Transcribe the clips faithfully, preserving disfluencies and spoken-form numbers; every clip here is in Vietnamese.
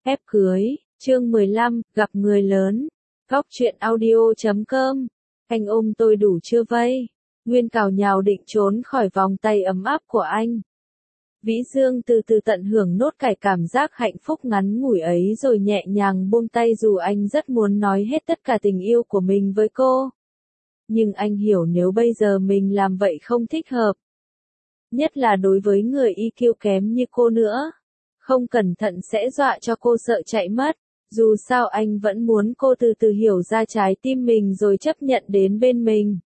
Ép cưới, chương mười lăm, gặp người lớn. Góc truyện audio chấm com. Anh ôm tôi đủ chưa vây? Nguyên cào nhào định trốn khỏi vòng tay ấm áp của anh. Vĩ Dương từ từ tận hưởng nốt cải cảm giác hạnh phúc ngắn ngủi ấy rồi nhẹ nhàng buông tay dù anh rất muốn nói hết tất cả tình yêu của mình với cô. Nhưng anh hiểu nếu bây giờ mình làm vậy không thích hợp. Nhất là đối với người i kiu kém như cô nữa. Không cẩn thận sẽ dọa cho cô sợ chạy mất. Dù sao anh vẫn muốn cô từ từ hiểu ra trái tim mình rồi chấp nhận đến bên mình.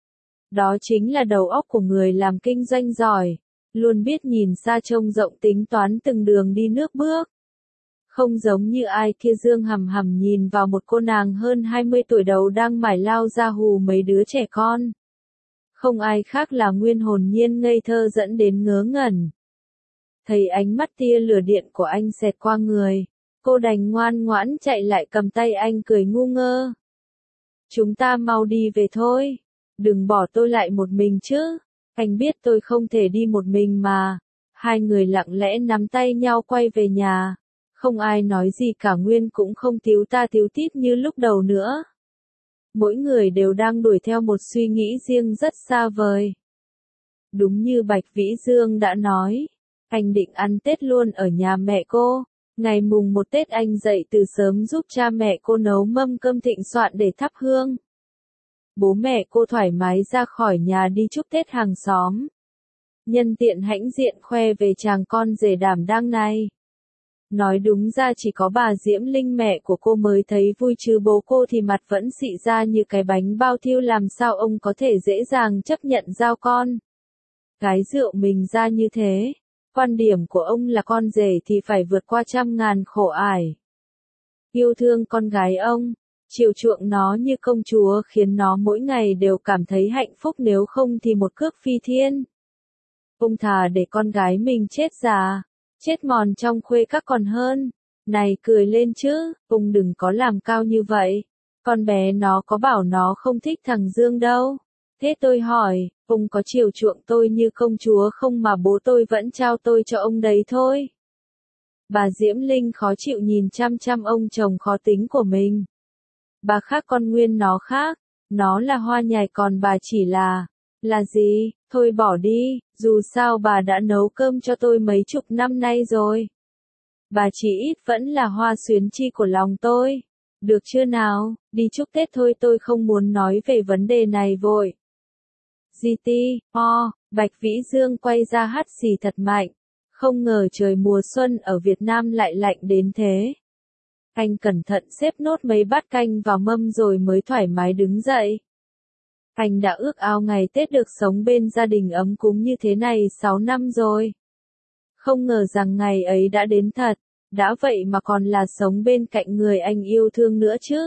Đó chính là đầu óc của người làm kinh doanh giỏi. Luôn biết nhìn xa trông rộng tính toán từng đường đi nước bước. Không giống như ai kia dương hầm hầm nhìn vào một cô nàng hơn hai mươi tuổi đầu đang mải lao ra hù mấy đứa trẻ con. Không ai khác là Nguyên hồn nhiên ngây thơ dẫn đến ngớ ngẩn. Thấy ánh mắt tia lửa điện của anh xẹt qua người, cô đành ngoan ngoãn chạy lại cầm tay anh cười ngu ngơ. Chúng ta mau đi về thôi, đừng bỏ tôi lại một mình chứ, anh biết tôi không thể đi một mình mà. Hai người lặng lẽ nắm tay nhau quay về nhà, không ai nói gì cả. Nguyên cũng không tíu ta tíu tít như lúc đầu nữa. Mỗi người đều đang đuổi theo một suy nghĩ riêng rất xa vời. Đúng như Bạch Vĩ Dương đã nói, anh định ăn Tết luôn ở nhà mẹ cô. Ngày mùng một Tết anh dậy từ sớm giúp cha mẹ cô nấu mâm cơm thịnh soạn để thắp hương. Bố mẹ cô thoải mái ra khỏi nhà đi chúc Tết hàng xóm. Nhân tiện hãnh diện khoe về chàng con rể đảm đang này. Nói đúng ra chỉ có bà Diễm Linh mẹ của cô mới thấy vui chứ bố cô thì mặt vẫn xị ra như cái bánh bao thiêu, làm sao ông có thể dễ dàng chấp nhận giao con gái rượu mình ra như thế. Quan điểm của ông là con rể thì phải vượt qua trăm ngàn khổ ải. Yêu thương con gái ông, chiều chuộng nó như công chúa khiến nó mỗi ngày đều cảm thấy hạnh phúc, nếu không thì một cước phi thiên. Ông thà để con gái mình chết già, chết mòn trong khuê các còn hơn. Này cười lên chứ, ông đừng có làm cao như vậy. Con bé nó có bảo nó không thích thằng Dương đâu. Thế tôi hỏi, ông có chiều chuộng tôi như công chúa không mà bố tôi vẫn trao tôi cho ông đấy thôi. Bà Diễm Linh khó chịu nhìn chăm chăm ông chồng khó tính của mình. Bà khác con Nguyên nó khác, nó là hoa nhài còn bà chỉ là, là gì, thôi bỏ đi, dù sao bà đã nấu cơm cho tôi mấy chục năm nay rồi. Bà chỉ ít vẫn là hoa xuyến chi của lòng tôi. Được chưa nào, đi chúc Tết thôi, tôi không muốn nói về vấn đề này vội. giê tê, o, Bạch Vĩ Dương quay ra hắt xì thật mạnh. Không ngờ trời mùa xuân ở Việt Nam lại lạnh đến thế. Anh cẩn thận xếp nốt mấy bát canh vào mâm rồi mới thoải mái đứng dậy. Anh đã ước ao ngày Tết được sống bên gia đình ấm cúng như thế này sáu năm rồi. Không ngờ rằng ngày ấy đã đến thật, đã vậy mà còn là sống bên cạnh người anh yêu thương nữa chứ.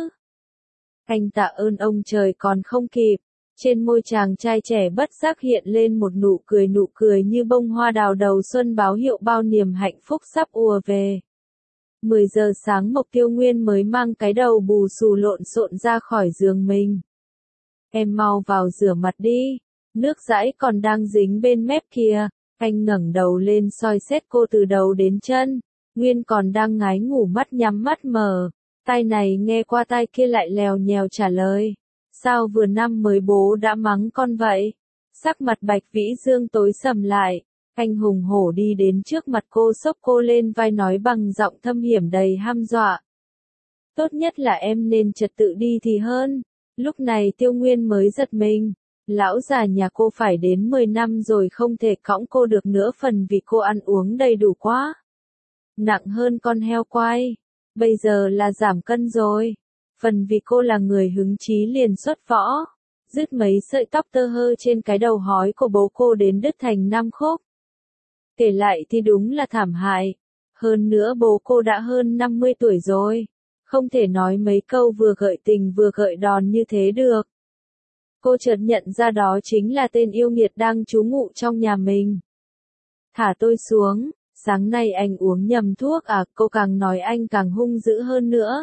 Anh tạ ơn ông trời còn không kịp. Trên môi chàng trai trẻ bất giác hiện lên một nụ cười, nụ cười như bông hoa đào đầu xuân báo hiệu bao niềm hạnh phúc sắp ùa về. mười giờ sáng Mộc Tiêu Nguyên mới mang cái đầu bù xù lộn xộn ra khỏi giường mình. Em mau vào rửa mặt đi, nước dãi còn đang dính bên mép kìa. Anh ngẩng đầu lên soi xét cô từ đầu đến chân. Nguyên còn đang ngái ngủ, mắt nhắm mắt mở. Tai này nghe qua tai kia lại lèo nhèo trả lời. Sao vừa năm mới bố đã mắng con vậy? Sắc mặt Bạch Vĩ Dương tối sầm lại. Anh hùng hổ đi đến trước mặt cô, xốc cô lên vai nói bằng giọng thâm hiểm đầy hăm dọa. Tốt nhất là em nên trật tự đi thì hơn. Lúc này Tiêu Nguyên mới giật mình. Lão già nhà cô phải đến mười năm rồi không thể cõng cô được nữa, phần vì cô ăn uống đầy đủ quá. Nặng hơn con heo quay. Bây giờ là giảm cân rồi. Phần vì cô là người hứng chí liền xuất võ. Dứt mấy sợi tóc tơ hơ trên cái đầu hói của bố cô đến đứt thành năm khúc. Kể lại thì đúng là thảm hại. Hơn nữa bố cô đã hơn năm mươi tuổi rồi. Không thể nói mấy câu vừa gợi tình vừa gợi đòn như thế được. Cô chợt nhận ra đó chính là tên yêu nghiệt đang trú ngụ trong nhà mình. Thả tôi xuống, sáng nay anh uống nhầm thuốc à? Cô càng nói anh càng hung dữ hơn nữa.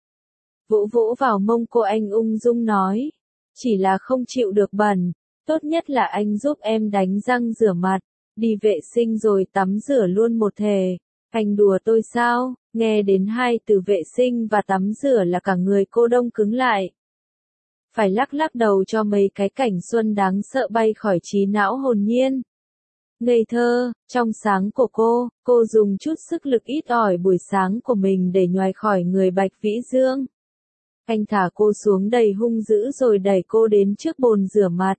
Vỗ vỗ vào mông cô, anh ung dung nói. Chỉ là không chịu được bẩn. Tốt nhất là anh giúp em đánh răng rửa mặt, đi vệ sinh rồi tắm rửa luôn một thể. Anh đùa tôi sao? Nghe đến hai từ vệ sinh và tắm rửa là cả người cô đông cứng lại. Phải lắc lắc đầu cho mấy cái cảnh xuân đáng sợ bay khỏi trí não hồn nhiên. Ngây thơ, trong sáng của cô, cô dùng chút sức lực ít ỏi buổi sáng của mình để nhoài khỏi người Bạch Vĩ Dương. Anh thả cô xuống đầy hung dữ rồi đẩy cô đến trước bồn rửa mặt.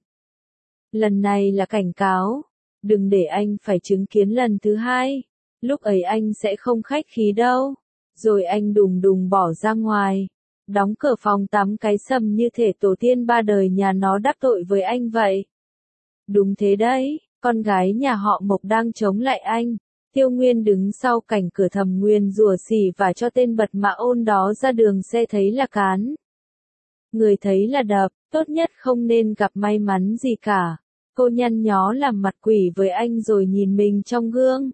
Lần này là cảnh cáo, đừng để anh phải chứng kiến lần thứ hai, lúc ấy anh sẽ không khách khí đâu. Rồi anh đùng đùng bỏ ra ngoài, đóng cửa phòng tắm cái sầm như thể tổ tiên ba đời nhà nó đắc tội với anh vậy. Đúng thế đấy, con gái nhà họ Mộc đang chống lại anh. Tiêu Nguyên đứng sau cảnh cửa thầm nguyên rủa xỉ và cho tên bật mã ôn đó ra đường xe thấy là cán. Người thấy là đập, tốt nhất không nên gặp may mắn gì cả. Cô nhăn nhó làm mặt quỷ với anh rồi nhìn mình trong gương.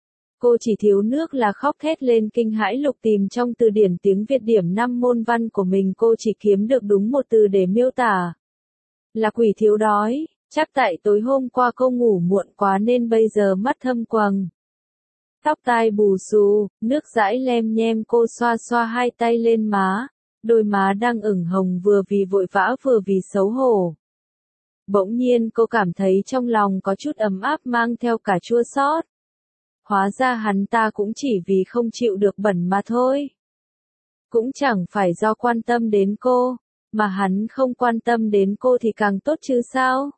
Cô chỉ thiếu nước là khóc thét lên kinh hãi lục tìm trong từ điển tiếng Việt điểm năm môn văn của mình cô chỉ kiếm được đúng một từ để miêu tả. Là quỷ thiếu đói, chắc tại tối hôm qua cô ngủ muộn quá nên bây giờ mắt thâm quầng. Tóc tai bù xù, nước dãi lem nhem cô xoa xoa hai tay lên má, đôi má đang ửng hồng vừa vì vội vã vừa vì xấu hổ. Bỗng nhiên cô cảm thấy trong lòng có chút ấm áp mang theo cả chua xót. Hóa ra hắn ta cũng chỉ vì không chịu được bẩn mà thôi. Cũng chẳng phải do quan tâm đến cô, mà hắn không quan tâm đến cô thì càng tốt chứ sao?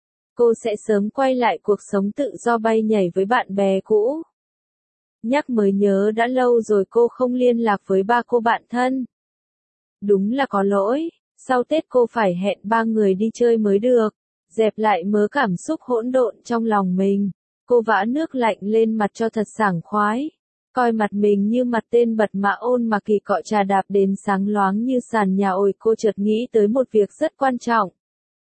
Cô sẽ sớm quay lại cuộc sống tự do bay nhảy với bạn bè cũ. Nhắc mới nhớ đã lâu rồi cô không liên lạc với ba cô bạn thân. Đúng là có lỗi, sau Tết cô phải hẹn ba người đi chơi mới được, dẹp lại mớ cảm xúc hỗn độn trong lòng mình. Cô vã nước lạnh lên mặt cho thật sảng khoái, coi mặt mình như mặt tên bật mã ôn mà kỳ cọ trà đạp đến sáng loáng như sàn nhà. Ôi cô chợt nghĩ tới một việc rất quan trọng.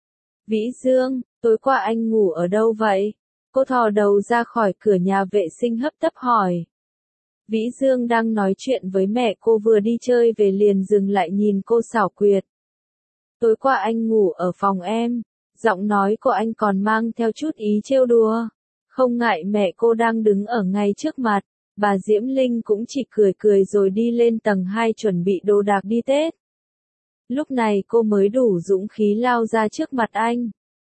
Vĩ Dương, tối qua anh ngủ ở đâu vậy? Cô thò đầu ra khỏi cửa nhà vệ sinh hấp tấp hỏi. Vĩ Dương đang nói chuyện với mẹ cô vừa đi chơi về liền dừng lại nhìn cô xảo quyệt. Tối qua anh ngủ ở phòng em, giọng nói của anh còn mang theo chút ý trêu đùa. Không ngại mẹ cô đang đứng ở ngay trước mặt, bà Diễm Linh cũng chỉ cười cười rồi đi lên tầng hai chuẩn bị đồ đạc đi Tết. Lúc này cô mới đủ dũng khí lao ra trước mặt anh.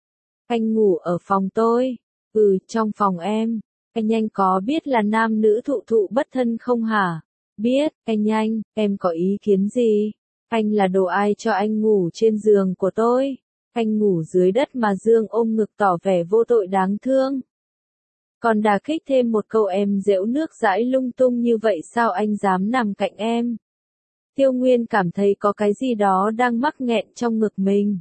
Anh ngủ ở phòng tôi. Ừ, trong phòng em. Anh anh có biết là nam nữ thụ thụ bất thân không hả? Biết, anh anh, em có ý kiến gì? Anh là đồ ai cho anh ngủ trên giường của tôi? Anh ngủ dưới đất mà Dương ôm ngực tỏ vẻ vô tội đáng thương. Còn đà kích thêm một câu em dễu nước dãi lung tung như vậy sao anh dám nằm cạnh em? Tiêu Nguyên cảm thấy có cái gì đó đang mắc nghẹn trong ngực mình.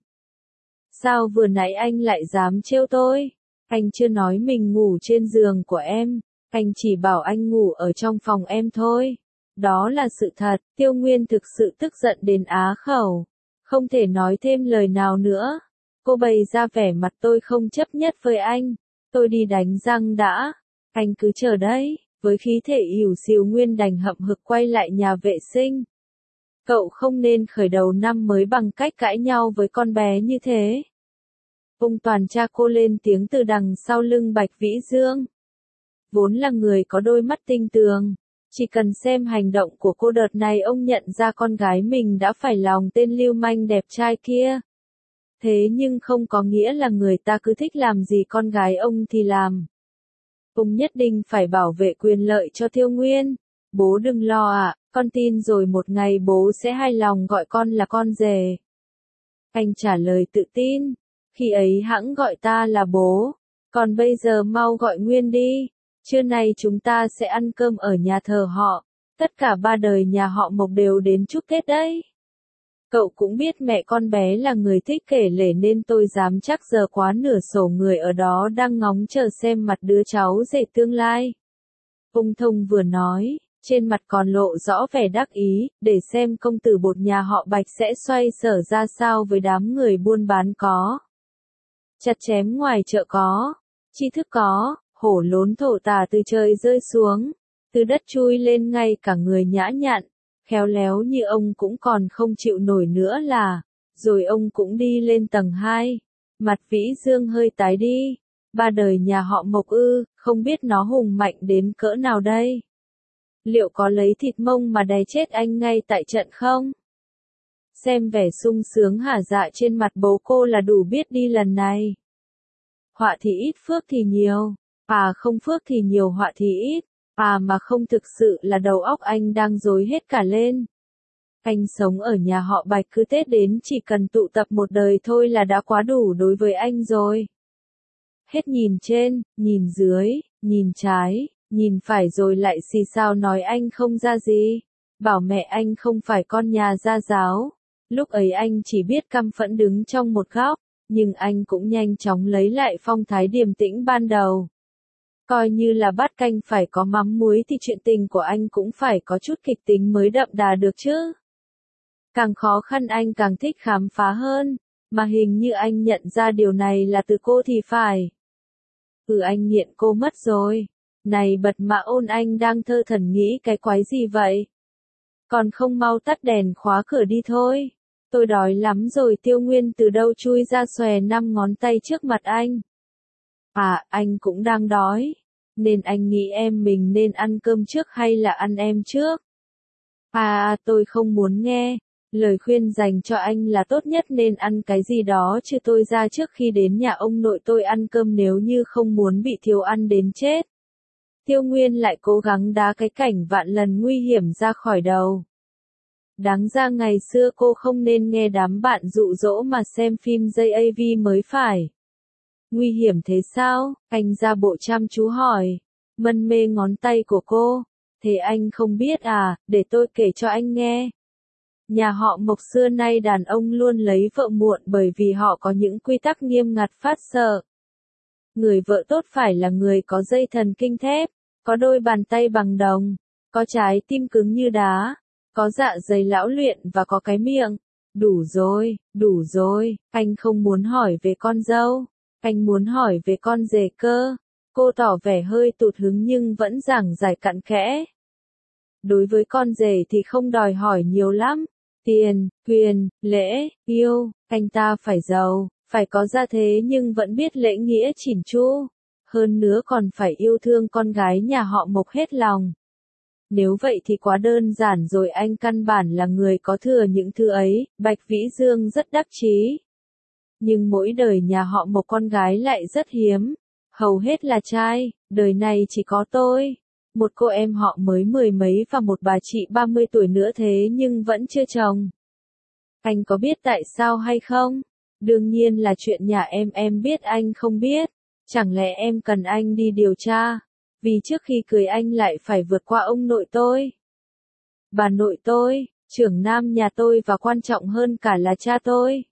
Sao vừa nãy anh lại dám trêu tôi? Anh chưa nói mình ngủ trên giường của em, anh chỉ bảo anh ngủ ở trong phòng em thôi. Đó là sự thật. Tiêu Nguyên thực sự tức giận đến á khẩu, không thể nói thêm lời nào nữa. Cô bày ra vẻ mặt tôi không chấp nhất với anh. Tôi đi đánh răng đã, anh cứ chờ đấy. Với khí thể ỉu xìu Nguyên đành hậm hực quay lại nhà vệ sinh. Cậu không nên khởi đầu năm mới bằng cách cãi nhau với con bé như thế. Ông Toàn cha cô lên tiếng từ đằng sau lưng Bạch Vĩ Dương. Vốn là người có đôi mắt tinh tường, chỉ cần xem hành động của cô đợt này ông nhận ra con gái mình đã phải lòng tên lưu manh đẹp trai kia. Thế nhưng không có nghĩa là người ta cứ thích làm gì con gái ông thì làm. Ông nhất định phải bảo vệ quyền lợi cho Tiêu Nguyên. Bố đừng lo ạ, con tin rồi một ngày bố sẽ hài lòng gọi con là con rể. Anh trả lời tự tin. Khi ấy hẵng gọi ta là bố. Còn bây giờ mau gọi Nguyên đi. Trưa nay chúng ta sẽ ăn cơm ở nhà thờ họ. Tất cả ba đời nhà họ Mộc đều đến chúc Tết đấy. Cậu cũng biết mẹ con bé là người thích kể lể nên tôi dám chắc giờ quá nửa sổ người ở đó đang ngóng chờ xem mặt đứa cháu rể tương lai. Ung Thông vừa nói, trên mặt còn lộ rõ vẻ đắc ý, để xem công tử bột nhà họ Bạch sẽ xoay sở ra sao với đám người buôn bán có. Chặt chém ngoài chợ có, tri thức có, hổ lốn thổ tà từ trời rơi xuống, từ đất chui lên ngay cả người nhã nhặn, khéo léo như ông cũng còn không chịu nổi nữa là, rồi ông cũng đi lên tầng hai, mặt Vĩ Dương hơi tái đi, ba đời nhà họ Mộc ư, không biết nó hùng mạnh đến cỡ nào đây. Liệu có lấy thịt mông mà đè chết anh ngay tại trận không? Xem vẻ sung sướng hả dạ trên mặt bố cô là đủ biết đi lần này. Họa thì ít phước thì nhiều, à không phước thì nhiều họa thì ít, à mà không thực sự là đầu óc anh đang rối hết cả lên. Anh sống ở nhà họ Bạch cứ Tết đến chỉ cần tụ tập một đời thôi là đã quá đủ đối với anh rồi. Hết nhìn trên, nhìn dưới, nhìn trái, nhìn phải rồi lại xì xào nói anh không ra gì, bảo mẹ anh không phải con nhà gia giáo. Lúc ấy anh chỉ biết căm phẫn đứng trong một góc, nhưng anh cũng nhanh chóng lấy lại phong thái điềm tĩnh ban đầu. Coi như là bát canh phải có mắm muối thì chuyện tình của anh cũng phải có chút kịch tính mới đậm đà được chứ. Càng khó khăn anh càng thích khám phá hơn, mà hình như anh nhận ra điều này là từ cô thì phải. Ừ anh nghiện cô mất rồi. Này bật mạ ôn anh đang thơ thẩn nghĩ cái quái gì vậy? Còn không mau tắt đèn khóa cửa đi thôi. Tôi đói lắm rồi. Tiêu Nguyên từ đâu chui ra xòe năm ngón tay trước mặt anh. À, anh cũng đang đói. Nên anh nghĩ em mình nên ăn cơm trước hay là ăn em trước? À, tôi không muốn nghe. Lời khuyên dành cho anh là tốt nhất nên ăn cái gì đó chứ tôi ra trước khi đến nhà ông nội tôi ăn cơm nếu như không muốn bị thiếu ăn đến chết. Tiêu Nguyên lại cố gắng đá cái cảnh vạn lần nguy hiểm ra khỏi đầu. Đáng ra ngày xưa cô không nên nghe đám bạn dụ dỗ mà xem phim gi a vê mới phải. Nguy hiểm thế sao? Anh ra bộ chăm chú hỏi. Mân mê ngón tay của cô. Thế anh không biết à, để tôi kể cho anh nghe. Nhà họ Mộc xưa nay đàn ông luôn lấy vợ muộn bởi vì họ có những quy tắc nghiêm ngặt phát sợ. Người vợ tốt phải là người có dây thần kinh thép, có đôi bàn tay bằng đồng, có trái tim cứng như đá, có dạ dày lão luyện và có cái miệng. Đủ rồi, đủ rồi, anh không muốn hỏi về con dâu, anh muốn hỏi về con rể cơ. Cô tỏ vẻ hơi tụt hứng nhưng vẫn giảng giải cặn kẽ. Đối với con rể thì không đòi hỏi nhiều lắm. Tiền, quyền, lễ, yêu, anh ta phải giàu, phải có gia thế nhưng vẫn biết lễ nghĩa chỉn chu. Hơn nữa còn phải yêu thương con gái nhà họ Mộc hết lòng. Nếu vậy thì quá đơn giản rồi, anh căn bản là người có thừa những thứ ấy. Bạch Vĩ Dương rất đắc chí. Nhưng mỗi đời nhà họ Mộc con gái lại rất hiếm. Hầu hết là trai, đời này chỉ có tôi. Một cô em họ mới mười mấy và một bà chị ba mươi tuổi nữa thế nhưng vẫn chưa chồng. Anh có biết tại sao hay không? Đương nhiên là chuyện nhà em em biết anh không biết. Chẳng lẽ em cần anh đi điều tra? Vì trước khi cưới anh lại phải vượt qua ông nội tôi. Bà nội tôi, trưởng nam nhà tôi và quan trọng hơn cả là cha tôi.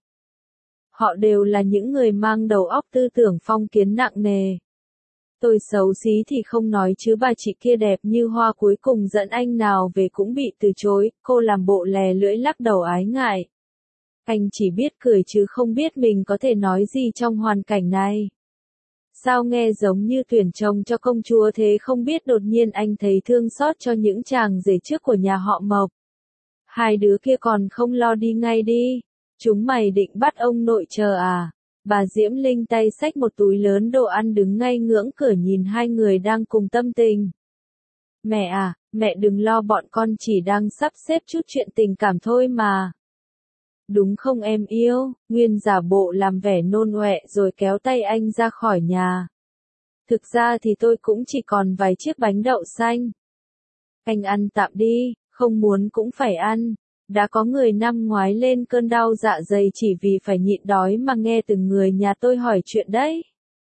Họ đều là những người mang đầu óc tư tưởng phong kiến nặng nề. Tôi xấu xí thì không nói chứ bà chị kia đẹp như hoa cuối cùng dẫn anh nào về cũng bị từ chối, cô làm bộ lè lưỡi lắc đầu ái ngại. Anh chỉ biết cười chứ không biết mình có thể nói gì trong hoàn cảnh này. Sao nghe giống như tuyển chồng cho công chúa thế không biết, đột nhiên anh thấy thương xót cho những chàng rể trước của nhà họ Mộc. Hai đứa kia còn không lo đi ngay đi, chúng mày định bắt ông nội chờ à? Bà Diễm Linh tay xách một túi lớn đồ ăn đứng ngay ngưỡng cửa nhìn hai người đang cùng tâm tình. Mẹ à, mẹ đừng lo, bọn con chỉ đang sắp xếp chút chuyện tình cảm thôi mà. Đúng không em yêu? Nguyên giả bộ làm vẻ nôn ọe rồi kéo tay anh ra khỏi nhà. Thực ra thì tôi cũng chỉ còn vài chiếc bánh đậu xanh. Anh ăn tạm đi, không muốn cũng phải ăn. Đã có người năm ngoái lên cơn đau dạ dày chỉ vì phải nhịn đói mà nghe từng người nhà tôi hỏi chuyện đấy.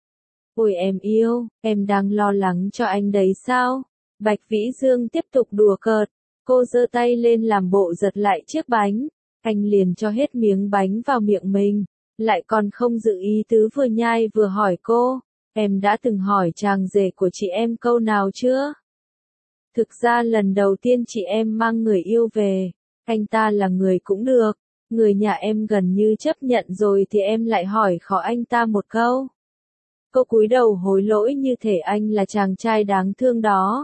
Ôi em yêu, em đang lo lắng cho anh đấy sao? Bạch Vĩ Dương tiếp tục đùa cợt. Cô giơ tay lên làm bộ giật lại chiếc bánh. Anh liền cho hết miếng bánh vào miệng mình. Lại còn không giữ ý tứ, vừa nhai vừa hỏi cô. Em đã từng hỏi chàng rể của chị em câu nào chưa? Thực ra lần đầu tiên chị em mang người yêu về. Anh ta là người cũng được, người nhà em gần như chấp nhận rồi thì em lại hỏi khó anh ta một câu. Cô cúi đầu hối lỗi như thể anh là chàng trai đáng thương đó.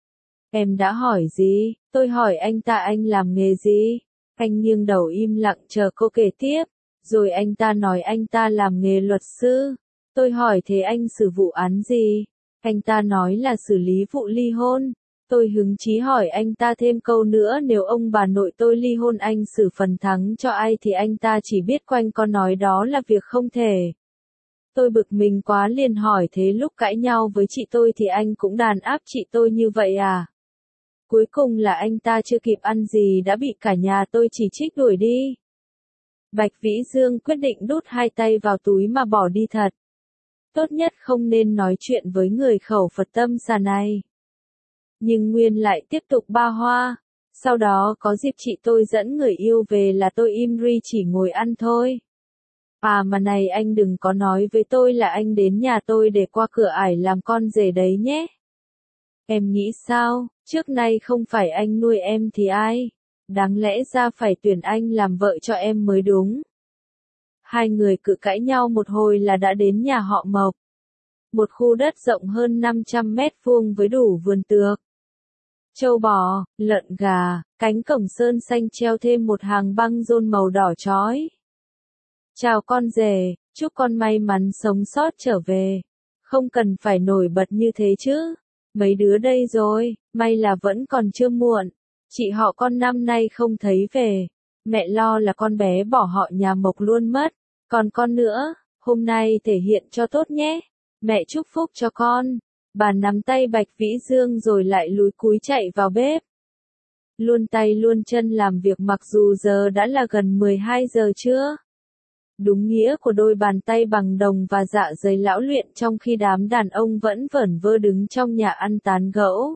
Em đã hỏi gì? Tôi hỏi anh ta anh làm nghề gì? Anh nghiêng đầu im lặng chờ cô kể tiếp, rồi anh ta nói anh ta làm nghề luật sư. Tôi hỏi thế anh xử vụ án gì? Anh ta nói là xử lý vụ ly hôn. Tôi hứng chí hỏi anh ta thêm câu nữa, nếu ông bà nội tôi ly hôn anh xử phần thắng cho ai thì anh ta chỉ biết quanh co nói đó là việc không thể. Tôi bực mình quá liền hỏi, thế lúc cãi nhau với chị tôi thì anh cũng đàn áp chị tôi như vậy à? Cuối cùng là anh ta chưa kịp ăn gì đã bị cả nhà tôi chỉ trích đuổi đi. Bạch Vĩ Dương quyết định đút hai tay vào túi mà bỏ đi thật. Tốt nhất không nên nói chuyện với người khẩu Phật tâm xà này. Nhưng Nguyên lại tiếp tục ba hoa. Sau đó có dịp chị tôi dẫn người yêu về là tôi im ri chỉ ngồi ăn thôi. À mà này, anh đừng có nói với tôi là anh đến nhà tôi để qua cửa ải làm con rể đấy nhé. Em nghĩ sao, trước nay không phải anh nuôi em thì ai? Đáng lẽ ra phải tuyển anh làm vợ cho em mới đúng. Hai người cự cãi nhau một hồi là đã đến nhà họ Mộc. Một khu đất rộng hơn năm trăm mét vuông với đủ vườn tược, trâu bò, lợn gà, cánh cổng sơn xanh treo thêm một hàng băng rôn màu đỏ chói. Chào con rể, chúc con may mắn sống sót trở về. Không cần phải nổi bật như thế chứ. Mấy đứa đây rồi, may là vẫn còn chưa muộn. Chị họ con năm nay không thấy về. Mẹ lo là con bé bỏ họ nhà Mộc luôn mất. Còn con nữa, hôm nay thể hiện cho tốt nhé. Mẹ chúc phúc cho con. Bà nắm tay Bạch Vĩ Dương rồi lại lúi cúi chạy vào bếp. Luôn tay luôn chân làm việc mặc dù giờ đã là gần mười hai giờ trưa. Đúng nghĩa của đôi bàn tay bằng đồng và dạ dày lão luyện, trong khi đám đàn ông vẫn vẩn vơ đứng trong nhà ăn tán gẫu.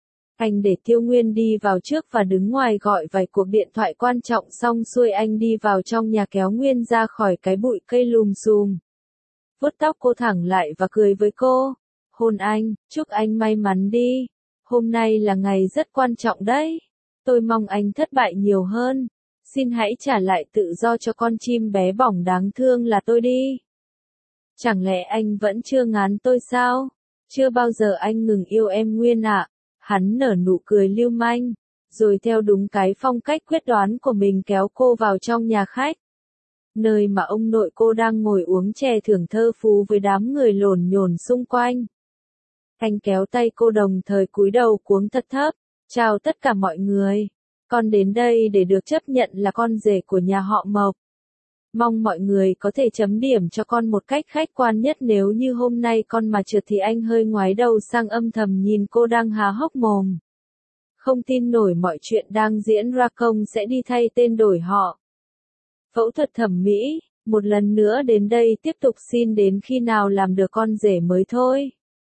Anh để Tiêu Nguyên đi vào trước và đứng ngoài gọi vài cuộc điện thoại quan trọng, xong xuôi anh đi vào trong nhà kéo Nguyên ra khỏi cái bụi cây lùm xùm. Vuốt tóc cô thẳng lại và cười với cô. Hôn anh, chúc anh may mắn đi. Hôm nay là ngày rất quan trọng đấy. Tôi mong anh thất bại nhiều hơn. Xin hãy trả lại tự do cho con chim bé bỏng đáng thương là tôi đi. Chẳng lẽ anh vẫn chưa ngán tôi sao? Chưa bao giờ anh ngừng yêu em Nguyên ạ. Hắn nở nụ cười lưu manh, rồi theo đúng cái phong cách quyết đoán của mình kéo cô vào trong nhà khách. Nơi mà ông nội cô đang ngồi uống chè thưởng thơ phú với đám người lổn nhổn xung quanh. Anh kéo tay cô đồng thời cúi đầu cuống thật thấp. Chào tất cả mọi người. Con đến đây để được chấp nhận là con rể của nhà họ Mộc. Mong mọi người có thể chấm điểm cho con một cách khách quan nhất, nếu như hôm nay con mà trượt thì anh hơi ngoái đầu sang âm thầm nhìn cô đang há hốc mồm. Không tin nổi mọi chuyện đang diễn ra, công sẽ đi thay tên đổi họ. Phẫu thuật thẩm mỹ, một lần nữa đến đây tiếp tục xin đến khi nào làm được con rể mới thôi.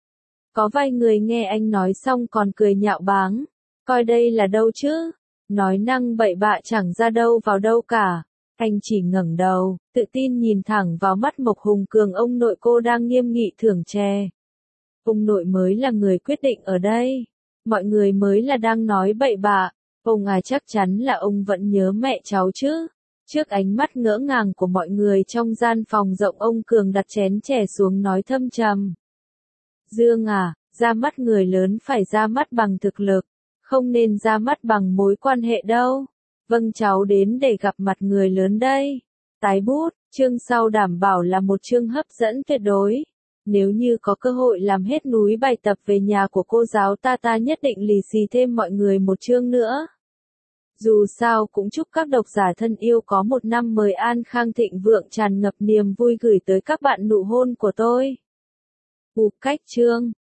Có vài người nghe anh nói xong còn cười nhạo báng. Coi đây là đâu chứ? Nói năng bậy bạ chẳng ra đâu vào đâu cả. Anh chỉ ngẩng đầu, tự tin nhìn thẳng vào mắt Mộc Hùng Cường, ông nội cô đang nghiêm nghị thưởng chè. Ông nội mới là người quyết định ở đây. Mọi người mới là đang nói bậy bạ. Ông à, chắc chắn là ông vẫn nhớ mẹ cháu chứ. Trước ánh mắt ngỡ ngàng của mọi người trong gian phòng rộng, ông Cường đặt chén chè xuống nói thâm trầm. Dương à, ra mắt người lớn phải ra mắt bằng thực lực, không nên ra mắt bằng mối quan hệ đâu. Vâng, cháu đến để gặp mặt người lớn đây. Tái bút, chương sau đảm bảo là một chương hấp dẫn tuyệt đối. Nếu như có cơ hội làm hết núi bài tập về nhà của cô giáo ta ta nhất định lì xì thêm mọi người một chương nữa. Dù sao cũng chúc các độc giả thân yêu có một năm mới an khang thịnh vượng, tràn ngập niềm vui, gửi tới các bạn nụ hôn của tôi. Ục cách chương.